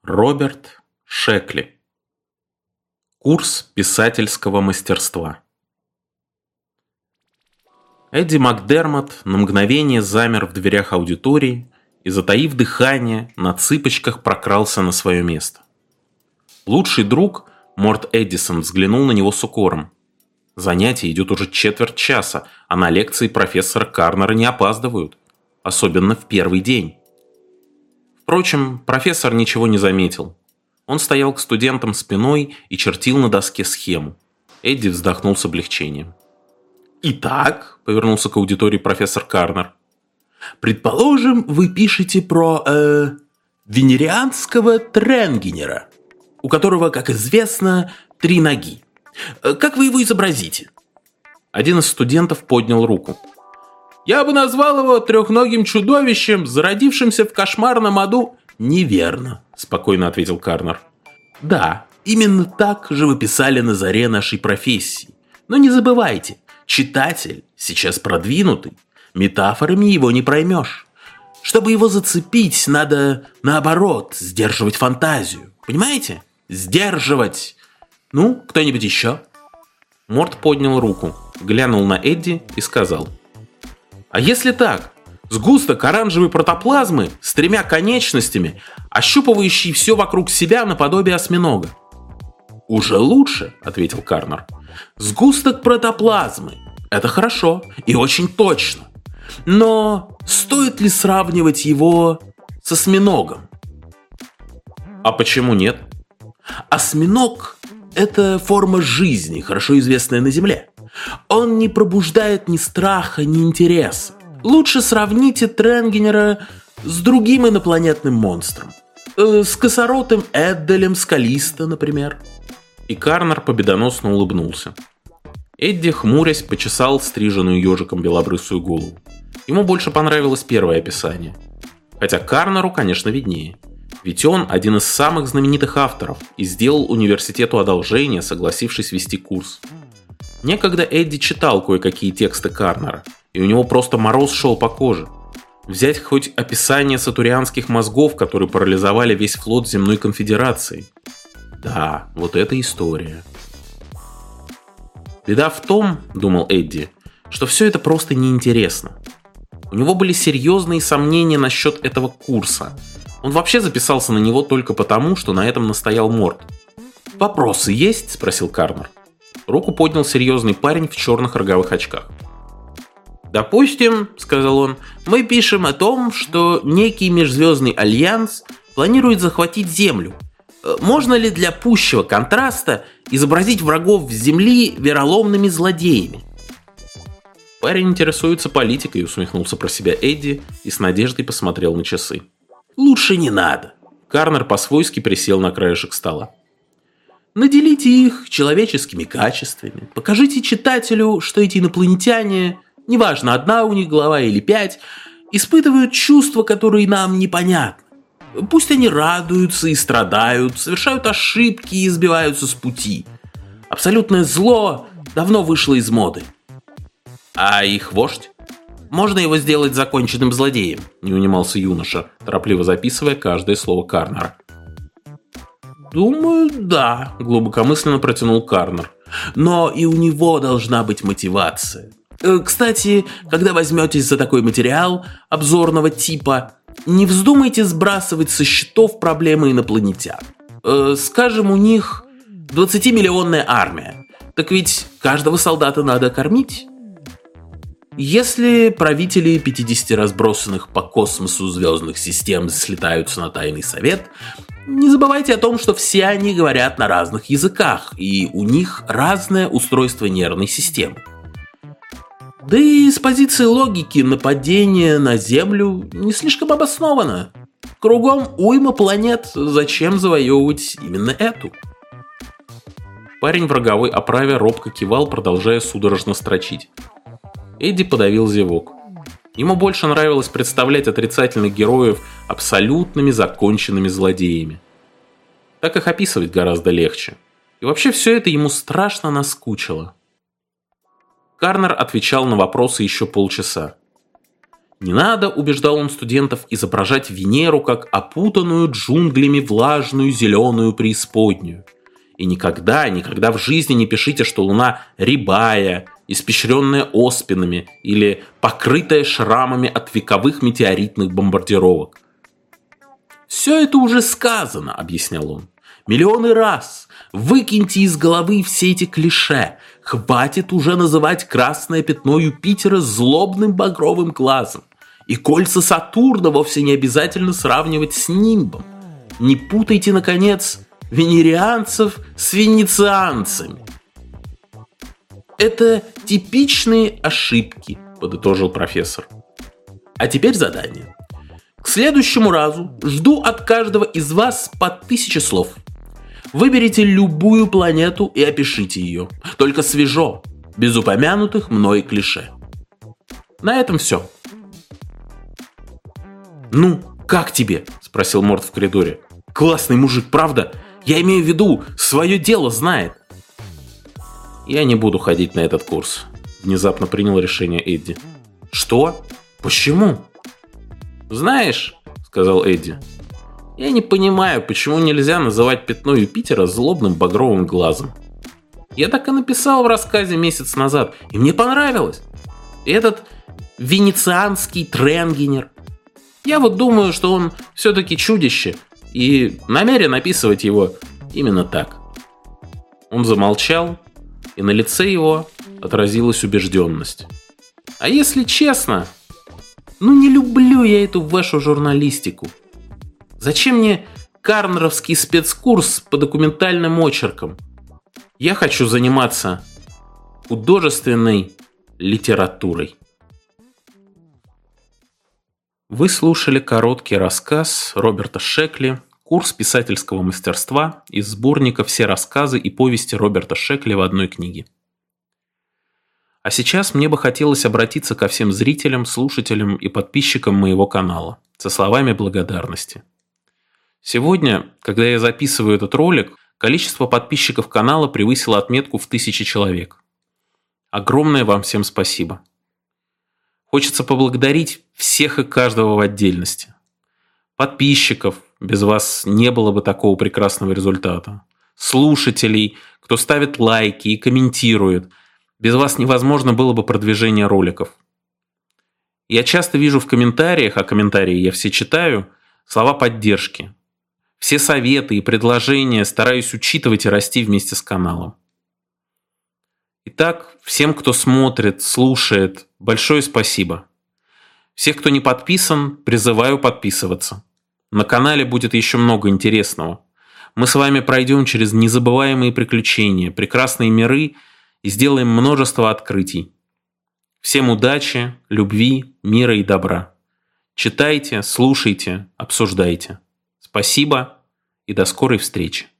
Роберт Шекли. Курс писательского мастерства. Эдди Макдермот на мгновение замер в дверях аудитории и, затаив дыхание, на цыпочках прокрался на свое место. Лучший друг, Морт Эдисон, взглянул на него с укором. Занятие идет уже четверть часа, а на лекции профессора Карнера не опаздывают, особенно в первый день. Впрочем, профессор ничего не заметил. Он стоял к студентам спиной и чертил на доске схему. Эдди вздохнул с облегчением. «Итак», — повернулся к аудитории профессор Карнер, «предположим, вы пишете про венерианского Тренгенера, у которого, как известно, 3 ноги. Как вы его изобразите?» Один из студентов поднял руку. «Я бы назвал его трехногим чудовищем, зародившимся в кошмарном аду». «Неверно», — спокойно ответил Карнер. «Да, именно так же вы писали на заре нашей профессии. Но не забывайте, читатель сейчас продвинутый, метафорами его не проймешь. Чтобы его зацепить, надо, наоборот, сдерживать фантазию. Понимаете? Сдерживать. Ну, кто-нибудь еще?» Морт поднял руку, глянул на Эдди и сказал: «А если так? Сгусток оранжевой протоплазмы с 3 конечностями, ощупывающий все вокруг себя наподобие осьминога». «Уже лучше», — ответил Карнер. «Сгусток протоплазмы. Это хорошо и очень точно. Но стоит ли сравнивать его с осьминогом?» «А почему нет?» «Осьминог — это форма жизни, хорошо известная на Земле. Он не пробуждает ни страха, ни интереса. Лучше сравните Тренгенера с другим инопланетным монстром. С косоротым Эдделем с Каллисто, например». И Карнер победоносно улыбнулся. Эдди, хмурясь, почесал стриженную ежиком белобрысую голову. Ему больше понравилось первое описание. Хотя Карнеру, конечно, виднее. Ведь он один из самых знаменитых авторов и сделал университету одолжение, согласившись вести курс. Некогда Эдди читал кое-какие тексты Карнера, и у него просто мороз шел по коже. Взять хоть описание сатурианских мозгов, которые парализовали весь флот Земной Конфедерации. Да, вот эта история. Беда в том, думал Эдди, что все это просто неинтересно. У него были серьезные сомнения насчет этого курса. Он вообще записался на него только потому, что на этом настоял Морт. «Вопросы есть?» – спросил Карнер. Руку поднял серьезный парень в черных роговых очках. «Допустим, — сказал он, — мы пишем о том, что некий межзвездный альянс планирует захватить Землю. Можно ли для пущего контраста изобразить врагов Земли вероломными злодеями?» «Парень интересуется политикой», — усмехнулся про себя Эдди и с надеждой посмотрел на часы. «Лучше не надо». Карнер по-свойски присел на краешек стола. «Наделите их человеческими качествами. Покажите читателю, что эти инопланетяне, неважно, 1 у них голова или 5, испытывают чувства, которые нам непонятны. Пусть они радуются и страдают, совершают ошибки и сбиваются с пути. Абсолютное зло давно вышло из моды». «А их вождь? Можно его сделать законченным злодеем?» — не унимался юноша, торопливо записывая каждое слово Карнера. «Думаю, да», — глубокомысленно протянул Карнер. «Но и у него должна быть мотивация. Кстати, когда возьметесь за такой материал обзорного типа, не вздумайте сбрасывать со счетов проблемы инопланетян. Скажем, у них 20-миллионная армия. Так ведь каждого солдата надо кормить. Если правители 50 разбросанных по космосу звездных систем слетаются на тайный совет, не забывайте о том, что все они говорят на разных языках, и у них разное устройство нервной системы. Да и с позиции логики нападение на Землю не слишком обосновано. Кругом уйма планет, зачем завоевывать именно эту?» Парень в роговой оправе робко кивал, продолжая судорожно строчить. Эдди подавил зевок. Ему больше нравилось представлять отрицательных героев абсолютными законченными злодеями. Так их описывать гораздо легче. И вообще все это ему страшно наскучило. Карнер отвечал на вопросы еще полчаса. Не надо, убеждал он студентов, изображать Венеру как опутанную джунглями влажную зеленую преисподнюю. И никогда в жизни не пишите, что Луна рябая, испещренная оспинами или покрытая шрамами от вековых метеоритных бомбардировок. «Все это уже сказано», — объяснял он. «Миллионы раз. Выкиньте из головы все эти клише. Хватит уже называть красное пятно Юпитера злобным багровым глазом. И кольца Сатурна вовсе не обязательно сравнивать с нимбом. Не путайте, наконец, венерианцев с венецианцами». «Это типичные ошибки», — подытожил профессор. «А теперь задание. К следующему разу жду от каждого из вас по 1000 слов. Выберите любую планету и опишите ее. Только свежо, без упомянутых мной клише. На этом все». «Ну, как тебе?» – спросил Морт в коридоре. «Классный мужик, правда? Я имею в виду, свое дело знает». «Я не буду ходить на этот курс», – внезапно принял решение Эдди. «Что? Почему?» «Знаешь», – сказал Эдди, – «я не понимаю, почему нельзя называть пятно Юпитера злобным багровым глазом. Я так и написал в рассказе месяц назад, и мне понравилось. И этот венецианский Тренгенер. Я вот думаю, что он все-таки чудище, и намерен описывать его именно так». Он замолчал, и на лице его отразилась убежденность. «А если честно, не люблю я эту вашу журналистику. Зачем мне карнеровский спецкурс по документальным очеркам? Я хочу заниматься художественной литературой». Вы слушали короткий рассказ Роберта Шекли «Курс писательского мастерства» из сборника «Все рассказы и повести Роберта Шекли в одной книге». А сейчас мне бы хотелось обратиться ко всем зрителям, слушателям и подписчикам моего канала со словами благодарности. Сегодня, когда я записываю этот ролик, количество подписчиков канала превысило отметку в 1000 человек. Огромное вам всем спасибо. Хочется поблагодарить всех и каждого в отдельности. Подписчиков, без вас не было бы такого прекрасного результата. Слушателей, кто ставит лайки и комментирует. Без вас невозможно было бы продвижение роликов. Я часто вижу в комментариях, а комментарии я все читаю, слова поддержки. Все советы и предложения стараюсь учитывать и расти вместе с каналом. Итак, всем, кто смотрит, слушает, большое спасибо. Всех, кто не подписан, призываю подписываться. На канале будет еще много интересного. Мы с вами пройдем через незабываемые приключения, прекрасные миры и сделаем множество открытий. Всем удачи, любви, мира и добра. Читайте, слушайте, обсуждайте. Спасибо и до скорой встречи.